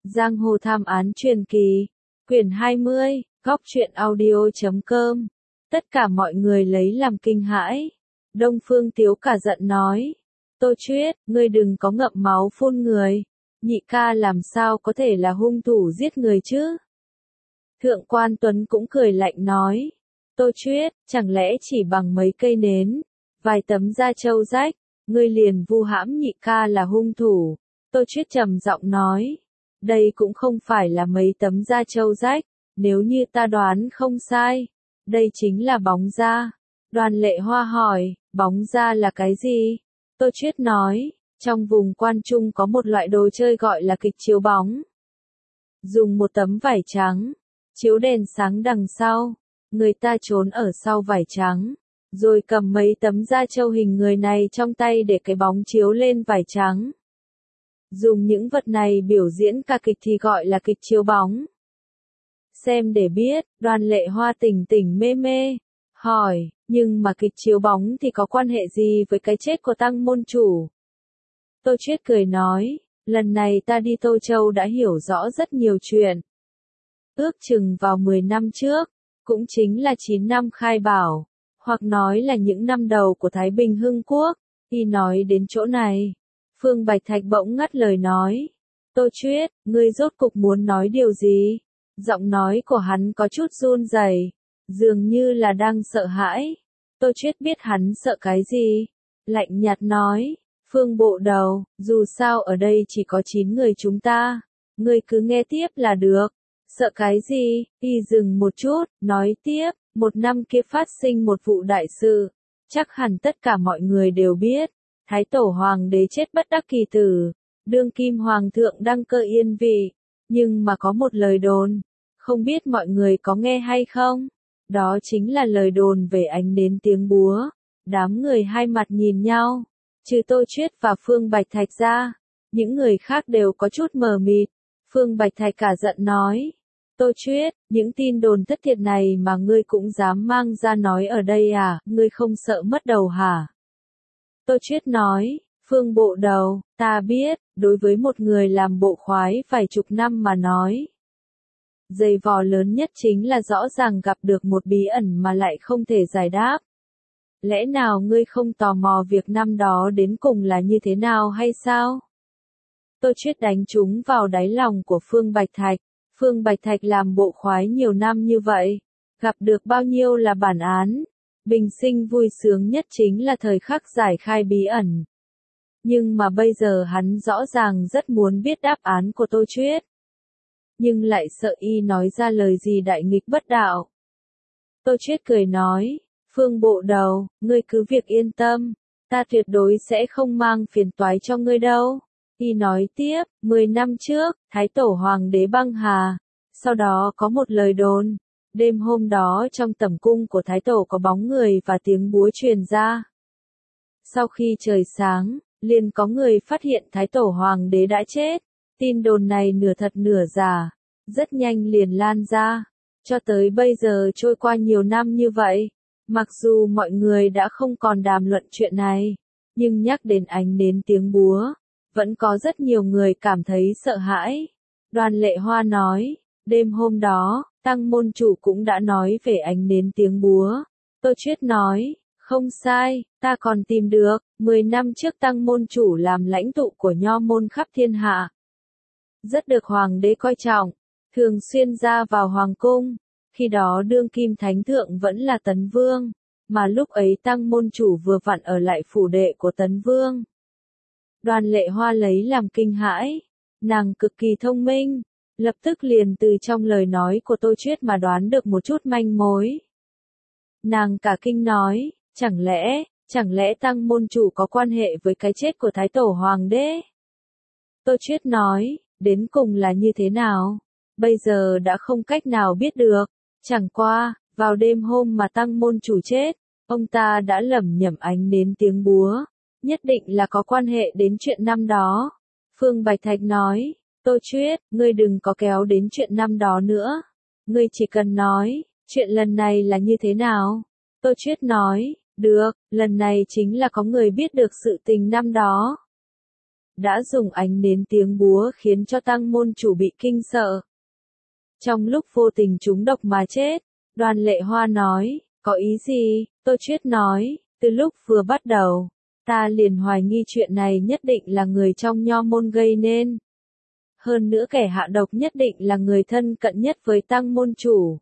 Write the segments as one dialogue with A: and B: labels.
A: Giang hồ thám án truyền kỳ, quyển 20, góc truyện audio.com. Tất cả mọi người lấy làm kinh hãi. Đông Phương Tiếu cả giận nói. Tô Chuyết, ngươi đừng có ngậm máu phun người. Nhị ca làm sao có thể là hung thủ giết người chứ? Thượng quan Tuấn cũng cười lạnh nói. Tô Chuyết, chẳng lẽ chỉ bằng mấy cây nến, vài tấm da trâu rách, ngươi liền vu hãm nhị ca là hung thủ? Tô Chuyết trầm giọng nói. Đây cũng không phải là mấy tấm da trâu rách, nếu như ta đoán không sai, đây chính là bóng da. Đoàn Lệ Hoa hỏi, bóng da là cái gì? Tô Chuyết nói, trong vùng Quan Trung có một loại đồ chơi gọi là kịch chiếu bóng. Dùng một tấm vải trắng, chiếu đèn sáng đằng sau, người ta trốn ở sau vải trắng, rồi cầm mấy tấm da trâu hình người này trong tay để cái bóng chiếu lên vải trắng. Dùng những vật này biểu diễn ca kịch thì gọi là kịch chiếu bóng. Xem để biết, Đoàn Lệ Hoa tỉnh tỉnh mê mê, hỏi, nhưng mà kịch chiếu bóng thì có quan hệ gì với cái chết của Tăng môn chủ? Tô Chuyết cười nói, lần này ta đi Tô Châu đã hiểu rõ rất nhiều chuyện. Ước chừng vào 10 năm trước, cũng chính là 9 năm khai bảo, hoặc nói là những năm đầu của Thái Bình Hưng Quốc, khi nói đến chỗ này, Phương Bạch Thạch bỗng ngắt lời nói, Tô Chuyết, ngươi rốt cục muốn nói điều gì? Giọng nói của hắn có chút run rẩy, dường như là đang sợ hãi. Tô Chuyết biết hắn sợ cái gì? Lạnh nhạt nói, Phương bộ đầu, dù sao ở đây chỉ có 9 người chúng ta, ngươi cứ nghe tiếp là được. Sợ cái gì? Y dừng một chút, nói tiếp, một năm kia phát sinh một vụ đại sự, chắc hẳn tất cả mọi người đều biết. Thái tổ hoàng đế chết bất đắc kỳ tử, đương kim hoàng thượng đăng cơ yên vị, nhưng mà có một lời đồn, không biết mọi người có nghe hay không? Đó chính là lời đồn về ánh nến tiếng búa. Đám người hai mặt nhìn nhau, trừ Tô Chuyết và Phương Bạch Thạch ra, những người khác đều có chút mờ mịt. Phương Bạch Thạch cả giận nói, Tô Chuyết, những tin đồn thất thiệt này mà ngươi cũng dám mang ra nói ở đây à, ngươi không sợ mất đầu hả? Tô Chuyết nói, Phương bộ đầu, ta biết, đối với một người làm bộ khoái vài chục năm mà nói. Dày vò lớn nhất chính là rõ ràng gặp được một bí ẩn mà lại không thể giải đáp. Lẽ nào ngươi không tò mò việc năm đó đến cùng là như thế nào hay sao? Tô Chuyết đánh trúng vào đáy lòng của Phương Bạch Thạch. Phương Bạch Thạch làm bộ khoái nhiều năm như vậy, gặp được bao nhiêu là bản án. Bình sinh vui sướng nhất chính là thời khắc giải khai bí ẩn. Nhưng mà bây giờ hắn rõ ràng rất muốn biết đáp án của Tô Chuyết. Nhưng lại sợ y nói ra lời gì đại nghịch bất đạo. Tô Chuyết cười nói, Phương bộ đầu, ngươi cứ việc yên tâm, ta tuyệt đối sẽ không mang phiền toái cho ngươi đâu. Y nói tiếp, 10 năm trước, Thái tổ hoàng đế băng hà, sau đó có một lời đồn. Đêm hôm đó trong tẩm cung của Thái tổ có bóng người và tiếng búa truyền ra. Sau khi trời sáng, liền có người phát hiện Thái tổ hoàng đế đã chết. Tin đồn này nửa thật nửa giả, rất nhanh liền lan ra. Cho tới bây giờ trôi qua nhiều năm như vậy, mặc dù mọi người đã không còn đàm luận chuyện này, nhưng nhắc đến ánh nến tiếng búa, vẫn có rất nhiều người cảm thấy sợ hãi. Đoàn Lệ Hoa nói, đêm hôm đó, Tăng môn chủ cũng đã nói về ánh nến tiếng búa. Tô Chuyết nói, không sai, ta còn tìm được, 10 năm trước Tăng môn chủ làm lãnh tụ của nho môn khắp thiên hạ. Rất được hoàng đế coi trọng, thường xuyên ra vào hoàng cung. Khi đó đương kim thánh thượng vẫn là Tấn Vương, mà lúc ấy Tăng môn chủ vừa vặn ở lại phủ đệ của Tấn Vương. Đoàn Lệ Hoa lấy làm kinh hãi, nàng cực kỳ thông minh, lập tức liền từ trong lời nói của Tô Chuyết mà đoán được một chút manh mối. Nàng cả kinh nói, chẳng lẽ Tăng môn chủ có quan hệ với cái chết của Thái tổ hoàng đế? Tô Chuyết nói, đến cùng là như thế nào? Bây giờ đã không cách nào biết được, chẳng qua, vào đêm hôm mà Tăng môn chủ chết, ông ta đã lẩm nhẩm ánh nến tiếng búa, nhất định là có quan hệ đến chuyện năm đó. Phương Bạch Thạch nói, Tô Chuyết, ngươi đừng có kéo đến chuyện năm đó nữa. Ngươi chỉ cần nói, chuyện lần này là như thế nào? Tô Chuyết nói, được, lần này chính là có người biết được sự tình năm đó. đã dùng ánh nến tiếng búa khiến cho tăng môn chủ bị kinh sợ. Trong lúc vô tình trúng độc mà chết, Đoàn Lệ Hoa nói, có ý gì? Tô Chuyết nói, từ lúc vừa bắt đầu, ta liền hoài nghi chuyện này nhất định là người trong nho môn gây nên. Hơn nữa kẻ hạ độc nhất định là người thân cận nhất với tăng môn chủ.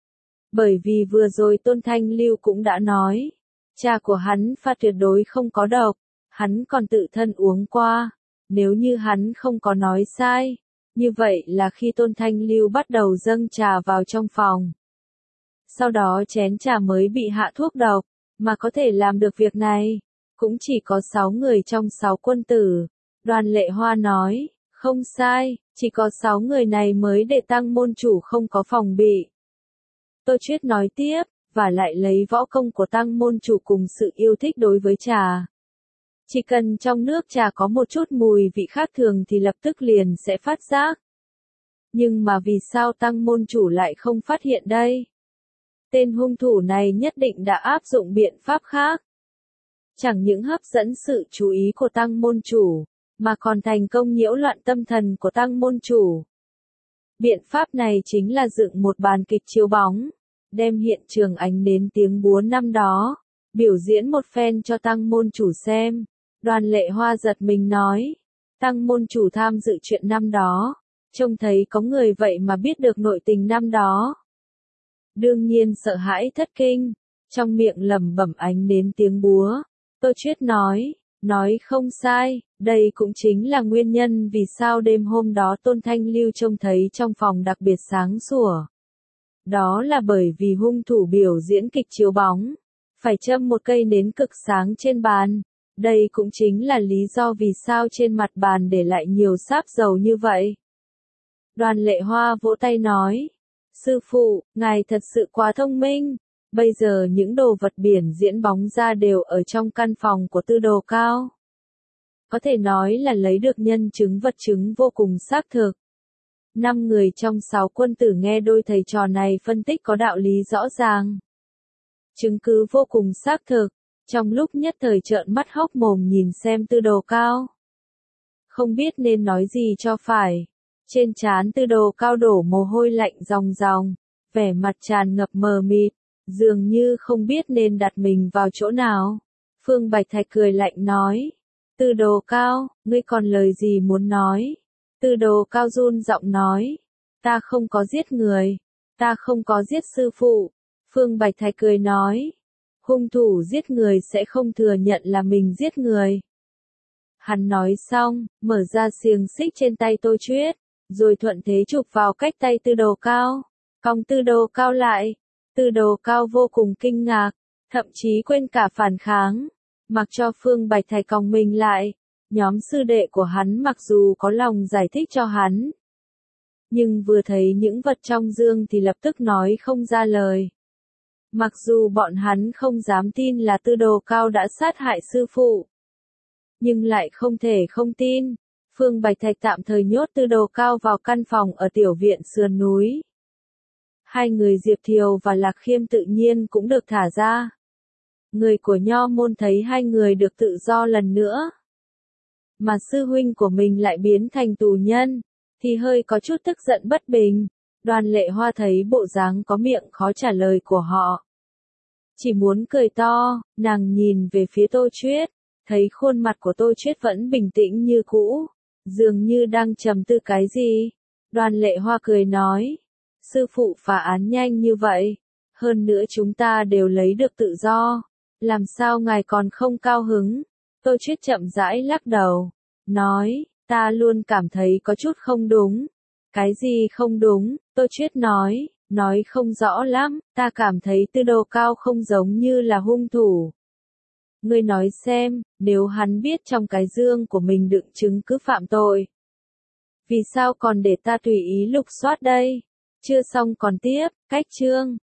A: Bởi vì vừa rồi Tôn Thanh Lưu cũng đã nói, cha của hắn pha tuyệt đối không có độc, hắn còn tự thân uống qua. Nếu như hắn không có nói sai, như vậy là khi Tôn Thanh Lưu bắt đầu dâng trà vào trong phòng. Sau đó chén trà mới bị hạ thuốc độc, mà có thể làm được việc này, cũng chỉ có 6 người trong 6 quân tử. Đoàn Lệ Hoa nói, không sai, chỉ có 6 người này mới để tăng môn chủ không có phòng bị. Tô Chuyết nói tiếp, và lại lấy võ công của tăng môn chủ cùng sự yêu thích đối với trà. Chỉ cần trong nước trà có một chút mùi vị khác thường thì lập tức liền sẽ phát giác. Nhưng mà vì sao tăng môn chủ lại không phát hiện đây? Tên hung thủ này nhất định đã áp dụng biện pháp khác. Chẳng những hấp dẫn sự chú ý của tăng môn chủ, mà còn thành công nhiễu loạn tâm thần của tăng môn chủ. Biện pháp này chính là dựng một bàn kịch chiếu bóng, đem hiện trường ánh nến tiếng búa năm đó, biểu diễn một phen cho tăng môn chủ xem. Đoàn Lệ Hoa giật mình nói, tăng môn chủ tham dự chuyện năm đó, trông thấy có người vậy mà biết được nội tình năm đó. Đương nhiên sợ hãi thất kinh, trong miệng lẩm bẩm ánh nến tiếng búa. Tô Chuyết nói không sai, đây cũng chính là nguyên nhân vì sao đêm hôm đó Tôn Thanh Lưu trông thấy trong phòng đặc biệt sáng sủa. Đó là bởi vì hung thủ biểu diễn kịch chiếu bóng, phải châm một cây nến cực sáng trên bàn. Đây cũng chính là lý do vì sao trên mặt bàn để lại nhiều sáp dầu như vậy. Đoàn Lệ Hoa vỗ tay nói, sư phụ, ngài thật sự quá thông minh. Bây giờ những đồ vật biển diễn bóng ra đều ở trong căn phòng của Tư Đồ Cao. Có thể nói là lấy được nhân chứng vật chứng vô cùng xác thực. 5 người trong 6 quân tử nghe đôi thầy trò này phân tích có đạo lý rõ ràng. Chứng cứ vô cùng xác thực, trong lúc nhất thời trợn mắt hốc mồm nhìn xem Tư Đồ Cao. Không biết nên nói gì cho phải. Trên trán Tư Đồ Cao đổ mồ hôi lạnh ròng ròng, vẻ mặt tràn ngập mờ mịt, dường như không biết nên đặt mình vào chỗ nào. Phương Bạch Thạch cười lạnh nói, Tư Đồ Cao, ngươi còn lời gì muốn nói? Tư Đồ Cao run giọng nói, ta không có giết người, ta không có giết sư phụ. Phương Bạch Thạch cười nói, hung thủ giết người sẽ không thừa nhận là mình giết người. Hắn nói xong, mở ra xiềng xích trên tay Tô Chuyết, rồi thuận thế chụp vào cách tay Tư Đồ Cao, cong Tư Đồ Cao lại. Tư Đồ Cao vô cùng kinh ngạc, thậm chí quên cả phản kháng, mặc cho Phương Bạch Thạch còng mình lại. Nhóm sư đệ của hắn mặc dù có lòng giải thích cho hắn, nhưng vừa thấy những vật trong dương thì lập tức nói không ra lời. Mặc dù bọn hắn không dám tin là Tư Đồ Cao đã sát hại sư phụ, nhưng lại không thể không tin. Phương Bạch Thạch tạm thời nhốt Tư Đồ Cao vào căn phòng ở tiểu viện sườn núi. Hai người Diệp Thiều và Lạc Khiêm tự nhiên cũng được thả ra. Người của Nho môn thấy hai người được tự do lần nữa, mà sư huynh của mình lại biến thành tù nhân, thì hơi có chút tức giận bất bình. Đoàn Lệ Hoa thấy bộ dáng có miệng khó trả lời của họ, chỉ muốn cười to. Nàng nhìn về phía Tô Chuyết, thấy khuôn mặt của Tô Chuyết vẫn bình tĩnh như cũ, dường như đang trầm tư cái gì. Đoàn Lệ Hoa cười nói, sư phụ phá án nhanh như vậy, hơn nữa chúng ta đều lấy được tự do, làm sao ngài còn không cao hứng? Tô Chuyết chậm rãi lắc đầu, nói, ta luôn cảm thấy có chút không đúng. Cái gì không đúng? Tô Chuyết nói không rõ lắm, ta cảm thấy Tư Đồ Cao không giống như là hung thủ. Ngươi nói xem, nếu hắn biết trong cái dương của mình đựng chứng cứ phạm tội, vì sao còn để ta tùy ý lục soát đây? Chưa xong còn tiếp, cách chương.